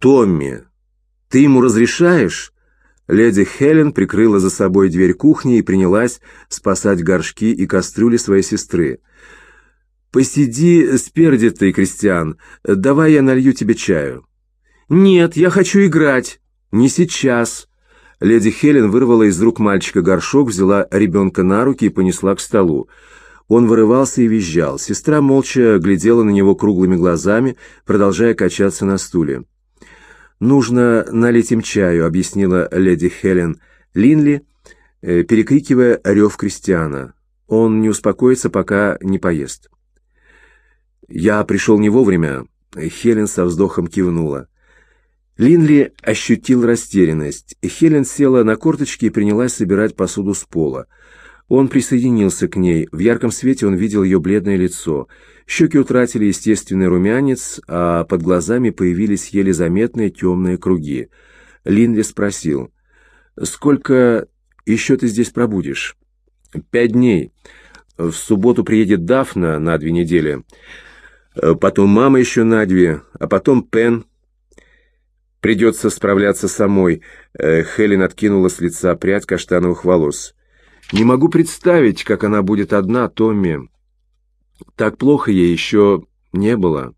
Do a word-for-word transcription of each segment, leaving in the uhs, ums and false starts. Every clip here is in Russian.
Томми, ты ему разрешаешь?» Леди Хелен прикрыла за собой дверь кухни и принялась спасать горшки и кастрюли своей сестры. «Посиди с Пердитой, Кристиан. Давай я налью тебе чаю». «Нет, я хочу играть». «Не сейчас». Леди Хелен вырвала из рук мальчика горшок, взяла ребенка на руки и понесла к столу. Он вырывался и визжал. Сестра молча глядела на него круглыми глазами, продолжая качаться на стуле. «Нужно налить им чаю», — объяснила леди Хелен Линли, перекрикивая рев Кристиана. «Он не успокоится, пока не поест». «Я пришел не вовремя», — Хелен со вздохом кивнула. Линли ощутил растерянность. Хелен села на корточки и принялась собирать посуду с пола. Он присоединился к ней. В ярком свете он видел ее бледное лицо. Щеки утратили естественный румянец, а под глазами появились еле заметные темные круги. Линли спросил: «Сколько еще ты здесь пробудешь?» «Пять дней. В субботу приедет Дафна на две недели. Потом мама еще на две, а потом Пен. Придется справляться самой». Хелен откинула с лица прядь каштановых волос. «Не могу представить, как она будет одна, Томми. Так плохо ей еще не было».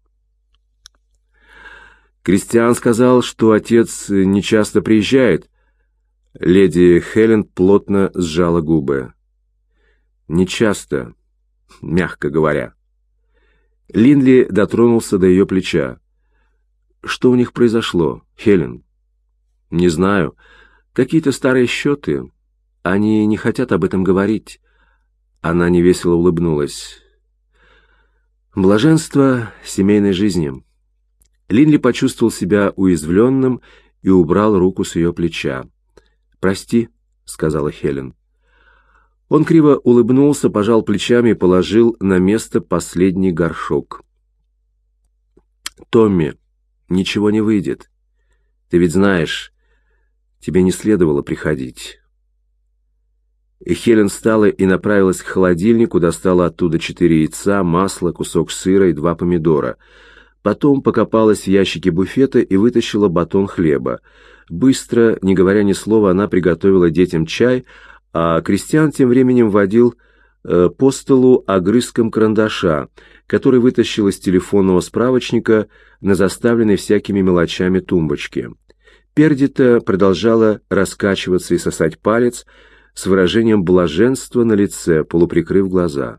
«Кристиан сказал, что отец нечасто приезжает». Леди Хелен плотно сжала губы. «Нечасто, мягко говоря». Линли дотронулся до ее плеча. «Что у них произошло, Хелен?» «Не знаю. Какие-то старые счеты. Они не хотят об этом говорить». Она невесело улыбнулась. «Блаженство семейной жизни». Линли почувствовал себя уязвленным и убрал руку с ее плеча. «Прости», — сказала Хелен. Он криво улыбнулся, пожал плечами и положил на место последний горшок. «Томми, ничего не выйдет. Ты ведь знаешь, тебе не следовало приходить». И Хелен встала и направилась к холодильнику, достала оттуда четыре яйца, масло, кусок сыра и два помидора. Потом покопалась в ящике буфета и вытащила батон хлеба. Быстро, не говоря ни слова, она приготовила детям чай, а Кристиан тем временем водил э, по столу огрызком карандаша, который вытащил из телефонного справочника на заставленной всякими мелочами тумбочке. Пердита продолжала раскачиваться и сосать палец с выражением блаженства на лице, полуприкрыв глаза.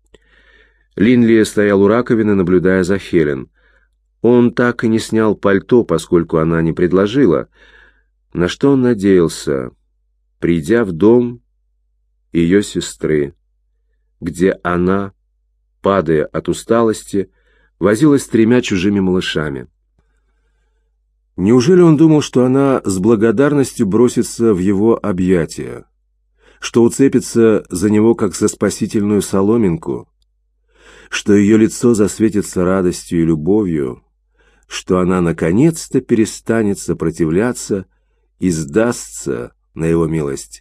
Линли стоял у раковины, наблюдая за Хелен. Он так и не снял пальто, поскольку она не предложила. На что он надеялся, придя в дом ее сестры, где она, падая от усталости, возилась с тремя чужими малышами? Неужели он думал, что она с благодарностью бросится в его объятия, что уцепится за него, как за спасительную соломинку, что ее лицо засветится радостью и любовью, что она наконец-то перестанет сопротивляться и сдастся на его милость?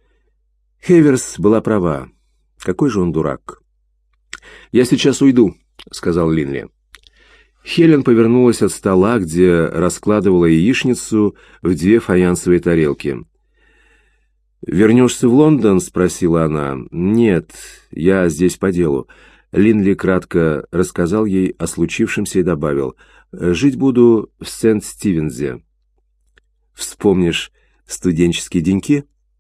Хеверс была права. Какой же он дурак. «Я сейчас уйду», — сказал Линли. Хелен повернулась от стола, где раскладывала яичницу в две фаянсовые тарелки. «Вернешься в Лондон?» — спросила она. «Нет, я здесь по делу». Линли кратко рассказал ей о случившемся и добавил: «Жить буду в Сент-Стивенсе. Вспомнишь студенческие деньки?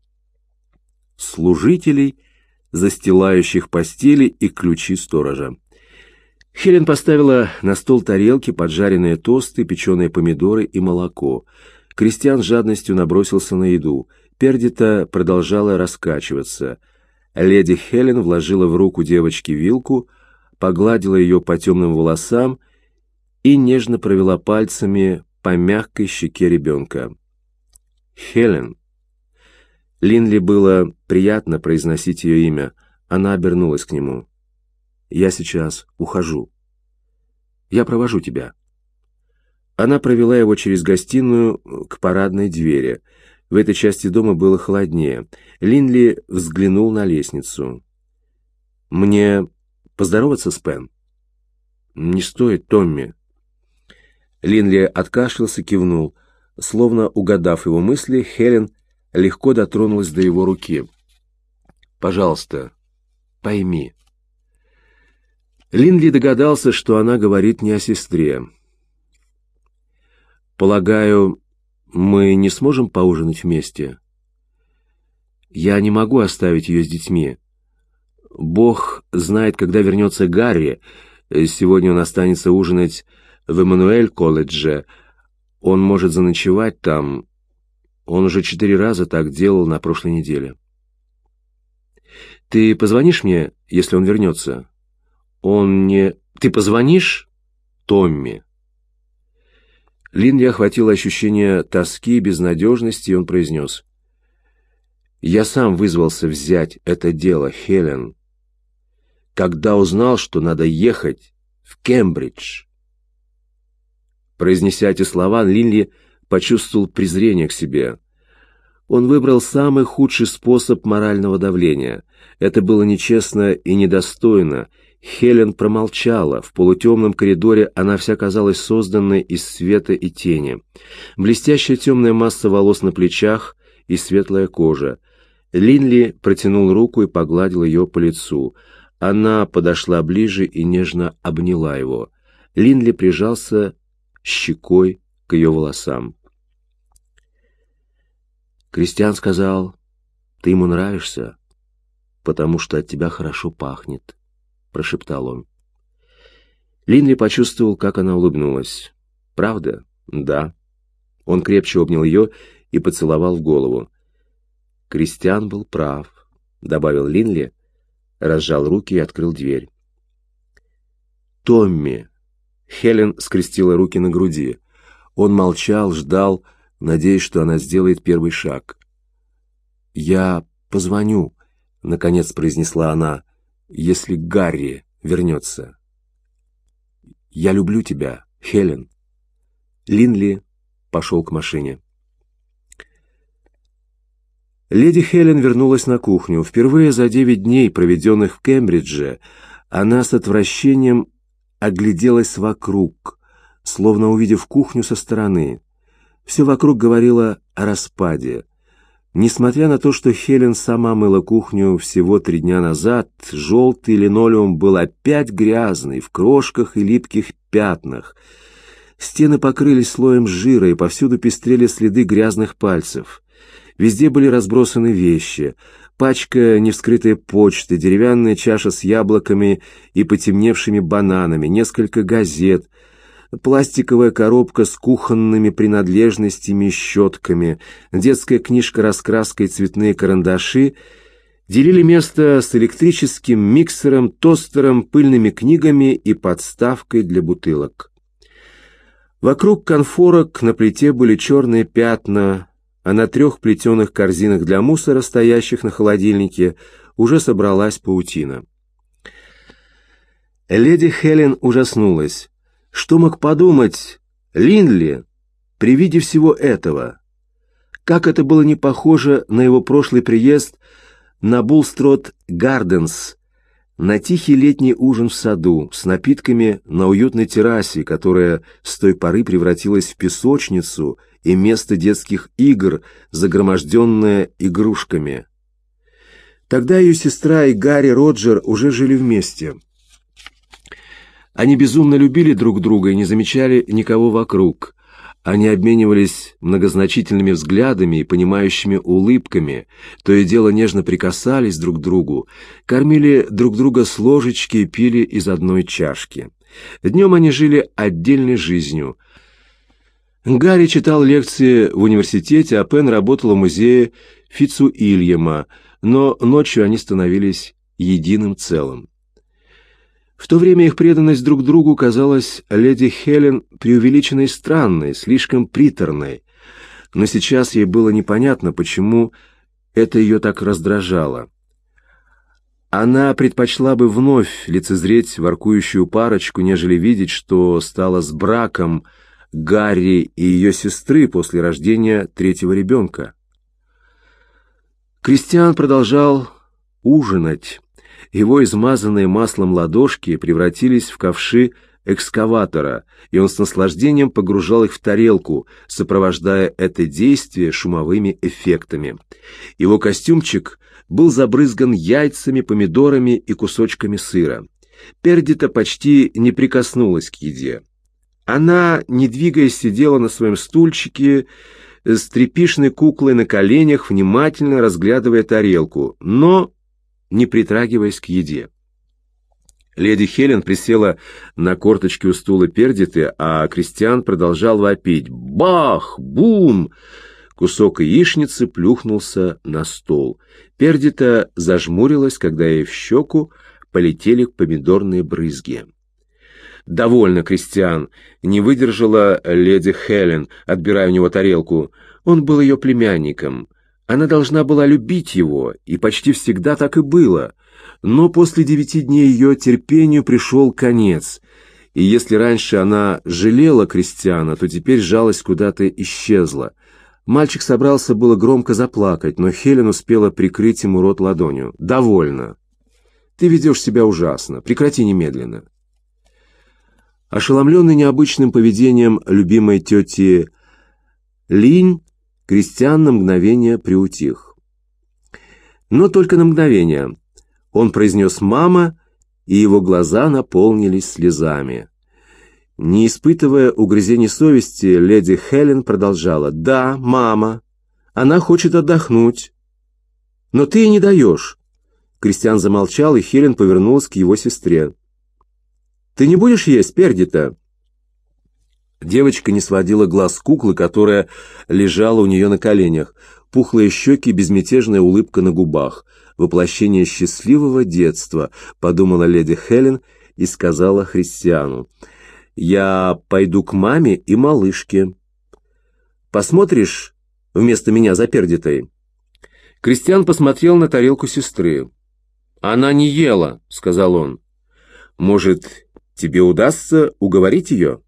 Служителей, застилающих постели, и ключи сторожа». Хелен поставила на стол тарелки, поджаренные тосты, печеные помидоры и молоко. Кристиан с жадностью набросился на еду. Пердита продолжала раскачиваться. Леди Хелен вложила в руку девочки вилку, погладила ее по темным волосам и нежно провела пальцами по мягкой щеке ребенка. «Хелен». Линли было приятно произносить ее имя. Она обернулась к нему. «Я сейчас ухожу. Я провожу тебя». Она провела его через гостиную к парадной двери. В этой части дома было холоднее. Линли взглянул на лестницу. «Мне поздороваться с Пен?» «Не стоит, Томми». Линли откашлялся, кивнул. Словно угадав его мысли, Хелен легко дотронулась до его руки. «Пожалуйста, пойми». Линли догадался, что она говорит не о сестре. «Полагаю, мы не сможем поужинать вместе? Я не могу оставить ее с детьми. Бог знает, когда вернется Гарри. Сегодня он останется ужинать в Эммануэль-колледже. Он может заночевать там. Он уже четыре раза так делал на прошлой неделе. Ты позвонишь мне, если он вернется? Он не... Ты позвонишь, Томми?» Линли охватило ощущение тоски и безнадежности, и он произнес: «Я сам вызвался взять это дело, Хелен, когда узнал, что надо ехать в Кембридж». Произнеся эти слова, Линли почувствовал презрение к себе. Он выбрал самый худший способ морального давления. Это было нечестно и недостойно. Хелен промолчала. В полутемном коридоре она вся казалась созданной из света и тени. Блестящая темная масса волос на плечах и светлая кожа. Линли протянул руку и погладил ее по лицу. Она подошла ближе и нежно обняла его. Линли прижался щекой к ее волосам. «Кристиан сказал, ты ему нравишься, потому что от тебя хорошо пахнет», — прошептал он. Линли почувствовал, как она улыбнулась. «Правда?» «Да». Он крепче обнял ее и поцеловал в голову. «Кристиан был прав», — добавил Линли, разжал руки и открыл дверь. «Томми!» — Хелен скрестила руки на груди. Он молчал, ждал, надеясь, что она сделает первый шаг. «Я позвоню», — наконец произнесла она, — «если Гарри вернется». «Я люблю тебя, Хелен». Линли пошел к машине. Леди Хелен вернулась на кухню. Впервые за девять дней, проведенных в Кембридже, она с отвращением огляделась вокруг, словно увидев кухню со стороны. Все вокруг говорило о распаде. Несмотря на то, что Хелен сама мыла кухню всего три дня назад, желтый линолеум был опять грязный, в крошках и липких пятнах. Стены покрылись слоем жира, и повсюду пестрели следы грязных пальцев. Везде были разбросаны вещи: пачка невскрытой почты, деревянная чаша с яблоками и потемневшими бананами, несколько газет, пластиковая коробка с кухонными принадлежностями и щетками, детская книжка раскраской, цветные карандаши делили место с электрическим миксером, тостером, пыльными книгами и подставкой для бутылок. Вокруг конфорок на плите были черные пятна, а на трех плетеных корзинах для мусора, стоящих на холодильнике, уже собралась паутина. Леди Хелен ужаснулась. Что мог подумать Линли при виде всего этого? Как это было не похоже на его прошлый приезд на Булстрот Гарденс, на тихий летний ужин в саду с напитками на уютной террасе, которая с той поры превратилась в песочницу и место детских игр, загроможденное игрушками. Тогда ее сестра и Гарри Роджер уже жили вместе. Они безумно любили друг друга и не замечали никого вокруг. Они обменивались многозначительными взглядами и понимающими улыбками, то и дело нежно прикасались друг к другу, кормили друг друга с ложечки и пили из одной чашки. Днем они жили отдельной жизнью. Гарри читал лекции в университете, а Пен работала в музее Фицуильяма, но ночью они становились единым целым. В то время их преданность друг другу казалась леди Хелен преувеличенной и странной, слишком приторной, но сейчас ей было непонятно, почему это ее так раздражало. Она предпочла бы вновь лицезреть воркующую парочку, нежели видеть, что стало с браком Гарри и ее сестры после рождения третьего ребенка. Кристиан продолжал ужинать. Его измазанные маслом ладошки превратились в ковши экскаватора, и он с наслаждением погружал их в тарелку, сопровождая это действие шумовыми эффектами. Его костюмчик был забрызган яйцами, помидорами и кусочками сыра. Пердита почти не прикоснулась к еде. Она, не двигаясь, сидела на своем стульчике с тряпичной куклой на коленях, внимательно разглядывая тарелку, но не притрагиваясь к еде. Леди Хелен присела на корточки у стула Пердиты, а Кристиан продолжал вопить. «Бах! Бум!» Кусок яичницы плюхнулся на стол. Пердита зажмурилась, когда ей в щеку полетели помидорные брызги. «Довольно, Кристиан!» — не выдержала леди Хелен, отбирая у него тарелку. Он был ее племянником. Она должна была любить его, и почти всегда так и было. Но после девяти дней ее терпению пришел конец, и если раньше она жалела Кристиана, то теперь жалость куда-то исчезла. Мальчик собрался было громко заплакать, но Хелен успела прикрыть ему рот ладонью. «Довольно. Ты ведешь себя ужасно. Прекрати немедленно». Ошеломленный необычным поведением любимой тети Линь, Кристиан на мгновение приутих. Но только на мгновение. Он произнес «мама», и его глаза наполнились слезами. Не испытывая угрызений совести, леди Хелен продолжала. «Да, мама. Она хочет отдохнуть. Но ты ей не даешь». Кристиан замолчал, и Хелен повернулась к его сестре. «Ты не будешь есть, Пердита?» Девочка не сводила глаз с куклы, которая лежала у нее на коленях. Пухлые щеки, безмятежная улыбка на губах. «Воплощение счастливого детства», — подумала леди Хелен и сказала Христиану. «Я пойду к маме и малышке. Посмотришь вместо меня за Пердитой?» Кристиан посмотрел на тарелку сестры. «Она не ела», — сказал он. «Может, тебе удастся уговорить ее?»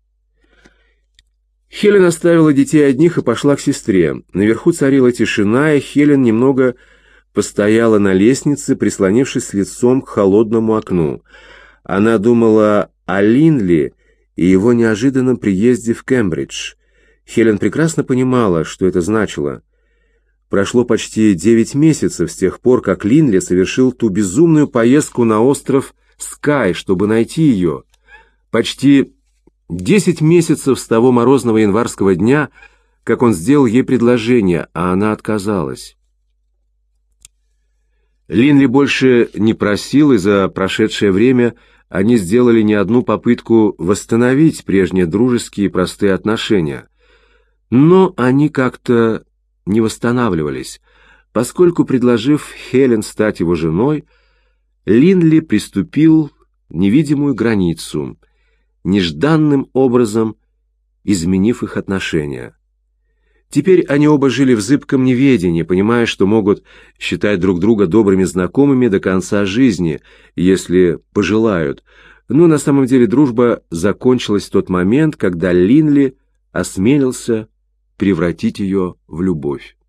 Хелен оставила детей одних и пошла к сестре. Наверху царила тишина, и Хелен немного постояла на лестнице, прислонившись лицом к холодному окну. Она думала о Линли и его неожиданном приезде в Кембридж. Хелен прекрасно понимала, что это значило. Прошло почти девять месяцев с тех пор, как Линли совершил ту безумную поездку на остров Скай, чтобы найти ее. Почти десять месяцев с того морозного январского дня, как он сделал ей предложение, а она отказалась. Линли больше не просил, и за прошедшее время они сделали не одну попытку восстановить прежние дружеские и простые отношения. Но они как-то не восстанавливались, поскольку, предложив Хелен стать его женой, Линли приступил невидимую границу, нежданным образом изменив их отношения. Теперь они оба жили в зыбком неведении, понимая, что могут считать друг друга добрыми знакомыми до конца жизни, если пожелают. Но на самом деле дружба закончилась в тот момент, когда Линли осмелился превратить ее в любовь.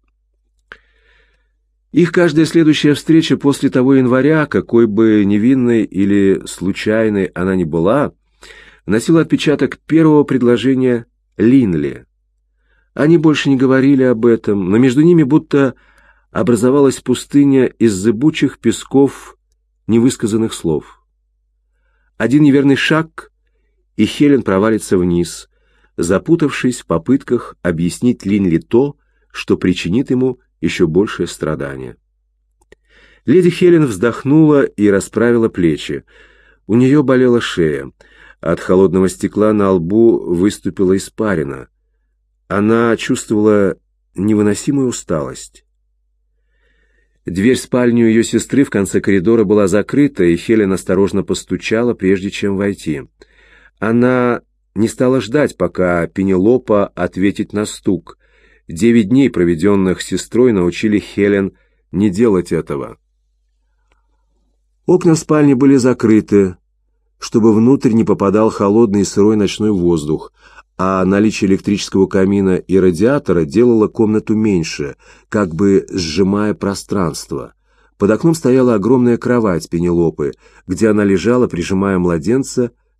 Их каждая следующая встреча после того января, какой бы невинной или случайной она ни была, носила отпечаток первого предложения Линли. Они больше не говорили об этом, но между ними будто образовалась пустыня из зыбучих песков невысказанных слов. Один неверный шаг, и Хелен провалится вниз, запутавшись в попытках объяснить Линли то, что причинит ему еще большее страдание. Леди Хелен вздохнула и расправила плечи. У нее болела шея. От холодного стекла на лбу выступила испарина. Она чувствовала невыносимую усталость. Дверь в спальню ее сестры в конце коридора была закрыта, и Хелен осторожно постучала, прежде чем войти. Она не стала ждать, пока Пенелопа ответит на стук. Девять дней, проведенных с сестрой, научили Хелен не делать этого. Окна в спальне были закрыты, чтобы внутрь не попадал холодный и сырой ночной воздух, а наличие электрического камина и радиатора делало комнату меньше, как бы сжимая пространство. Под окном стояла огромная кровать Пенелопы, где она лежала, прижимая младенца к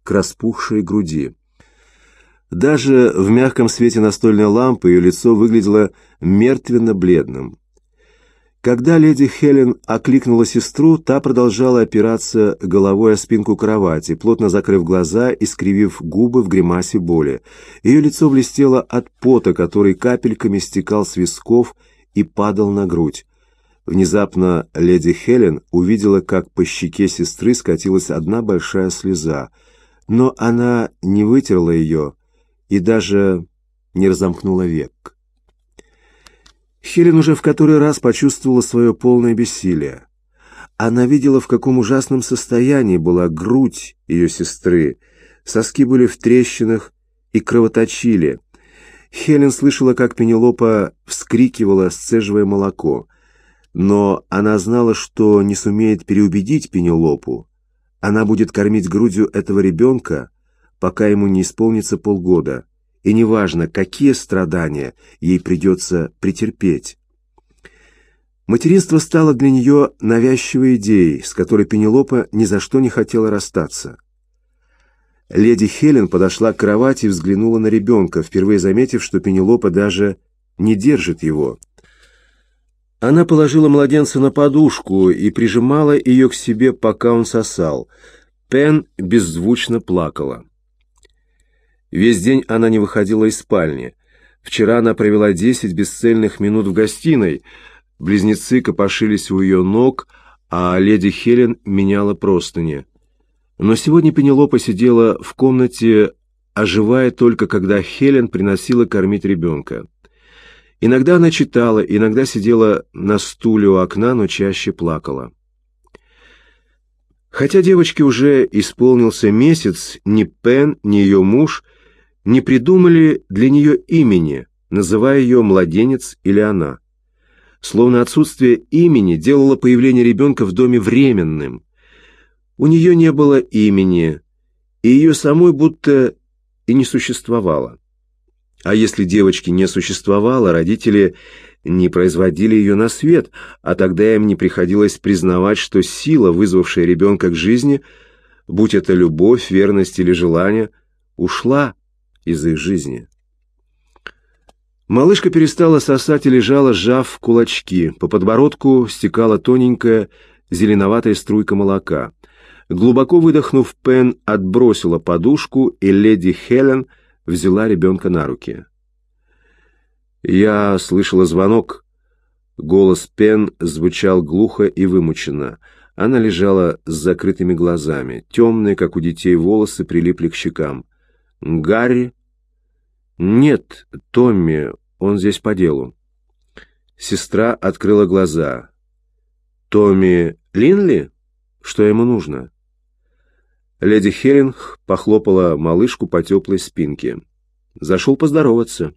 к распухшей груди. Даже в мягком свете настольной лампы ее лицо выглядело мертвенно-бледным. Когда леди Хелен окликнула сестру, та продолжала опираться головой о спинку кровати, плотно закрыв глаза и скривив губы в гримасе боли. Ее лицо блестело от пота, который капельками стекал с висков и падал на грудь. Внезапно леди Хелен увидела, как по щеке сестры скатилась одна большая слеза, но она не вытерла ее и даже не разомкнула век. Хелен уже в который раз почувствовала свое полное бессилие. Она видела, в каком ужасном состоянии была грудь ее сестры. Соски были в трещинах и кровоточили. Хелен слышала, как Пенелопа вскрикивала, сцеживая молоко. Но она знала, что не сумеет переубедить Пенелопу. Она будет кормить грудью этого ребенка, пока ему не исполнится полгода. И неважно, какие страдания ей придется претерпеть. Материнство стало для нее навязчивой идеей, с которой Пенелопа ни за что не хотела расстаться. Леди Хелен подошла к кровати и взглянула на ребенка, впервые заметив, что Пенелопа даже не держит его. Она положила младенца на подушку и прижимала ее к себе, пока он сосал. Пен беззвучно плакала. Весь день она не выходила из спальни. Вчера она провела десять бесцельных минут в гостиной. Близнецы копошились у ее ног, а леди Хелен меняла простыни. Но сегодня Пенелопа сидела в комнате, оживая только когда Хелен приносила кормить ребенка. Иногда она читала, иногда сидела на стуле у окна, но чаще плакала. Хотя девочке уже исполнился месяц, ни Пен, ни ее муж не придумали для нее имени, называя ее младенец или она. Словно отсутствие имени делало появление ребенка в доме временным. У нее не было имени, и ее самой будто и не существовало. А если девочки не существовало, родители не производили ее на свет, а тогда им не приходилось признавать, что сила, вызвавшая ребенка к жизни, будь это любовь, верность или желание, ушла из их жизни. Малышка перестала сосать и лежала, сжав кулачки. По подбородку стекала тоненькая зеленоватая струйка молока. Глубоко выдохнув, Пен отбросила подушку, и леди Хелен взяла ребенка на руки. «Я слышала звонок». Голос Пен звучал глухо и вымученно. Она лежала с закрытыми глазами. Темные, как у детей, волосы прилипли к щекам. «Гарри?» «Нет, Томми, он здесь по делу». Сестра открыла глаза. «Томми Линли? Что ему нужно?» Леди Хелен похлопала малышку по теплой спинке. «Зашел поздороваться».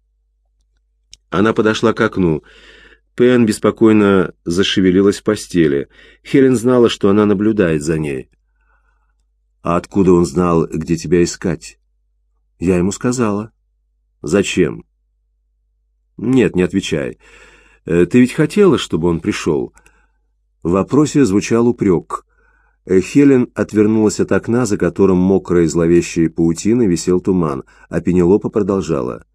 Она подошла к окну. Пен беспокойно зашевелилась в постели. Хелен знала, что она наблюдает за ней. «А откуда он знал, где тебя искать?» «Я ему сказала». «Зачем?» «Нет, не отвечай. Ты ведь хотела, чтобы он пришел?» В вопросе звучал упрек. Хелен отвернулась от окна, за которым мокрой зловещей паутиной висел туман, а Пенелопа продолжала.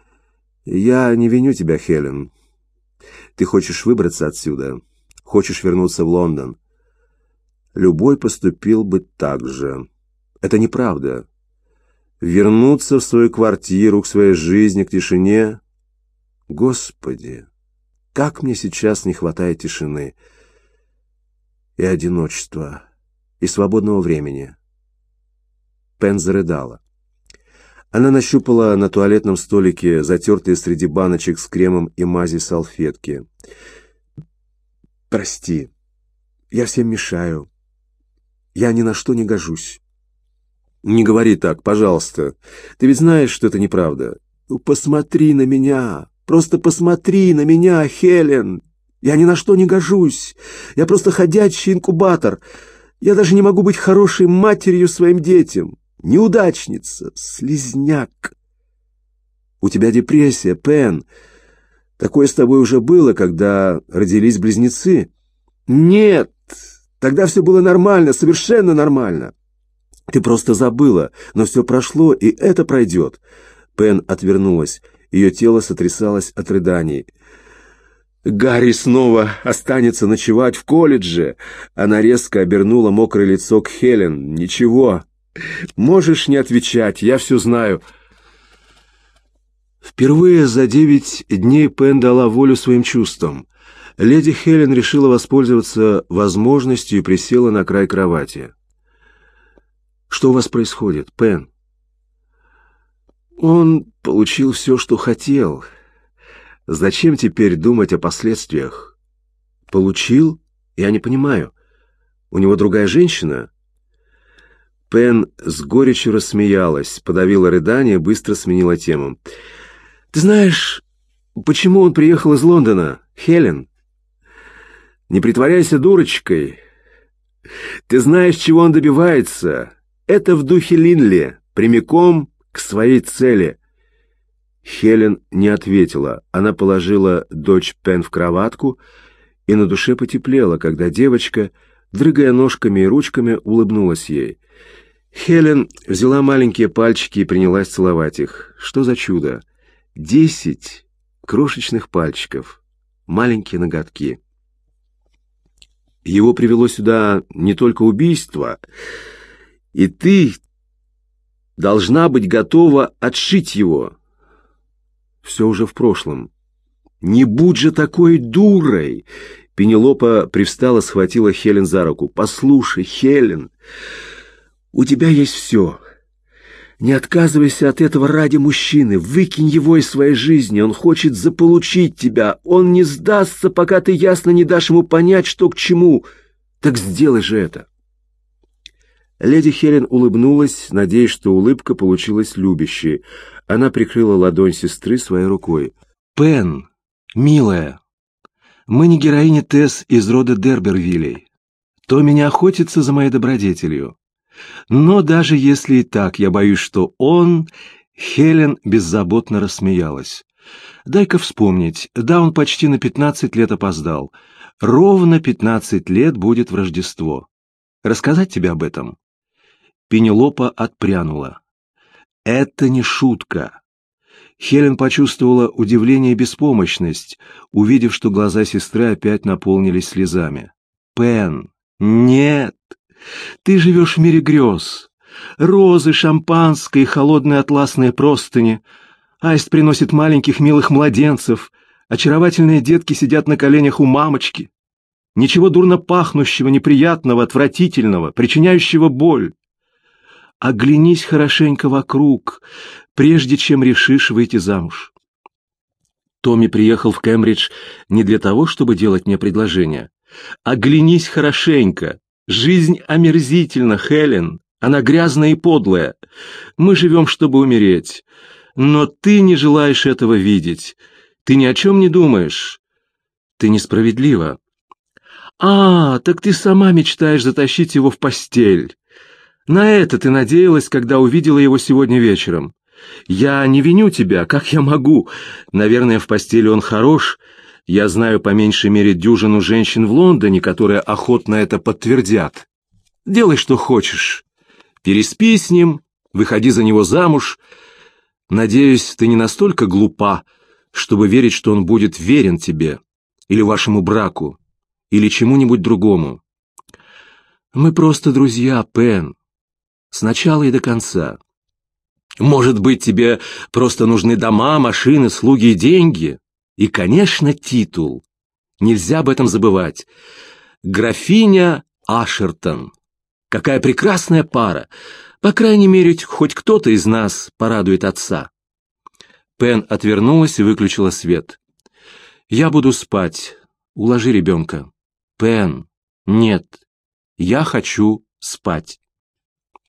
«Я не виню тебя, Хелен. Ты хочешь выбраться отсюда, хочешь вернуться в Лондон. Любой поступил бы так же. Это неправда. Вернуться в свою квартиру, к своей жизни, к тишине. Господи, как мне сейчас не хватает тишины и одиночества, и свободного времени». Пен зарыдала. Она нащупала на туалетном столике затертые среди баночек с кремом и мази салфетки. «Прости, я всем мешаю. Я ни на что не гожусь». «Не говори так, пожалуйста. Ты ведь знаешь, что это неправда». «Ну, посмотри на меня. Просто посмотри на меня, Хелен. Я ни на что не гожусь. Я просто ходячий инкубатор. Я даже не могу быть хорошей матерью своим детям. Неудачница, слизняк. У тебя депрессия, Пен. Такое с тобой уже было, когда родились близнецы». «Нет, тогда все было нормально, совершенно нормально. Ты просто забыла, но все прошло, и это пройдет». Пен отвернулась. Ее тело сотрясалось от рыданий. «Гарри снова останется ночевать в колледже!» Она резко обернула мокрое лицо к Хелен. «Ничего. Можешь не отвечать, я все знаю». Впервые за девять дней Пен дала волю своим чувствам. Леди Хелен решила воспользоваться возможностью и присела на край кровати. «Что у вас происходит, Пен?» «Он получил все, что хотел. Зачем теперь думать о последствиях?» «Получил? Я не понимаю. У него другая женщина?» Пен с горечью рассмеялась, подавила рыдание, быстро сменила тему. «Ты знаешь, почему он приехал из Лондона, Хелен? Не притворяйся дурочкой. Ты знаешь, чего он добивается. Это в духе Линли, прямиком к своей цели». Хелен не ответила. Она положила дочь Пен в кроватку, и на душе потеплело, когда девочка, дрыгая ножками и ручками, улыбнулась ей. Хелен взяла маленькие пальчики и принялась целовать их. Что за чудо! Десять крошечных пальчиков, маленькие ноготки. Его привело сюда не только убийство, и ты должна быть готова отшить его. Все уже в прошлом. Не будь же такой дурой! Пенелопа привстала, схватила Хелен за руку. «Послушай, Хелен, у тебя есть все. Не отказывайся от этого ради мужчины. Выкинь его из своей жизни. Он хочет заполучить тебя. Он не сдастся, пока ты ясно не дашь ему понять, что к чему. Так сделай же это». Леди Хелен улыбнулась, надеясь, что улыбка получилась любящей. Она прикрыла ладонь сестры своей рукой. «Пен, милая, мы не героини Тесс из рода Дербервиллей. Томми не охотится за моей добродетелью. Но даже если и так, я боюсь, что он...» Хелен беззаботно рассмеялась. «Дай-ка вспомнить. Да, он почти на пятнадцать лет опоздал. Ровно пятнадцать лет будет в Рождество. Рассказать тебе об этом?» Пенелопа отпрянула. «Это не шутка». Хелен почувствовала удивление и беспомощность, увидев, что глаза сестры опять наполнились слезами. «Пен, нет! Ты живешь в мире грез. Розы, шампанское и холодные атласные простыни. Аист приносит маленьких милых младенцев. Очаровательные детки сидят на коленях у мамочки. Ничего дурно пахнущего, неприятного, отвратительного, причиняющего боль. Оглянись хорошенько вокруг, прежде чем решишь выйти замуж. Томми приехал в Кембридж не для того, чтобы делать мне предложение. Оглянись хорошенько. Жизнь омерзительна, Хелен. Она грязная и подлая. Мы живем, чтобы умереть. Но ты не желаешь этого видеть. Ты ни о чем не думаешь. Ты несправедлива. А, так ты сама мечтаешь затащить его в постель. На это ты надеялась, когда увидела его сегодня вечером. Я не виню тебя, как я могу? Наверное, в постели он хорош. Я знаю по меньшей мере дюжину женщин в Лондоне, которые охотно это подтвердят. Делай, что хочешь. Переспи с ним, выходи за него замуж. Надеюсь, ты не настолько глупа, чтобы верить, что он будет верен тебе, или вашему браку, или чему-нибудь другому. Мы просто друзья, Пен. С начала и до конца. Может быть, тебе просто нужны дома, машины, слуги и деньги? И, конечно, титул. Нельзя об этом забывать. Графиня Ашертон. Какая прекрасная пара. По крайней мере, хоть кто-то из нас порадует отца. Пен отвернулась и выключила свет. «Я буду спать. Уложи ребенка». «Пен, нет. Я хочу спать».